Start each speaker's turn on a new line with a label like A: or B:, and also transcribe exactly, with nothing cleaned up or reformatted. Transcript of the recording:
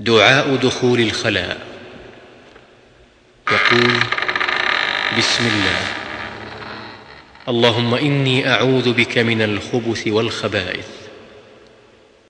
A: دعاء دخول الخلاء. يقول: بسم الله، اللهم إني أعوذ بك من الخبث والخبائث.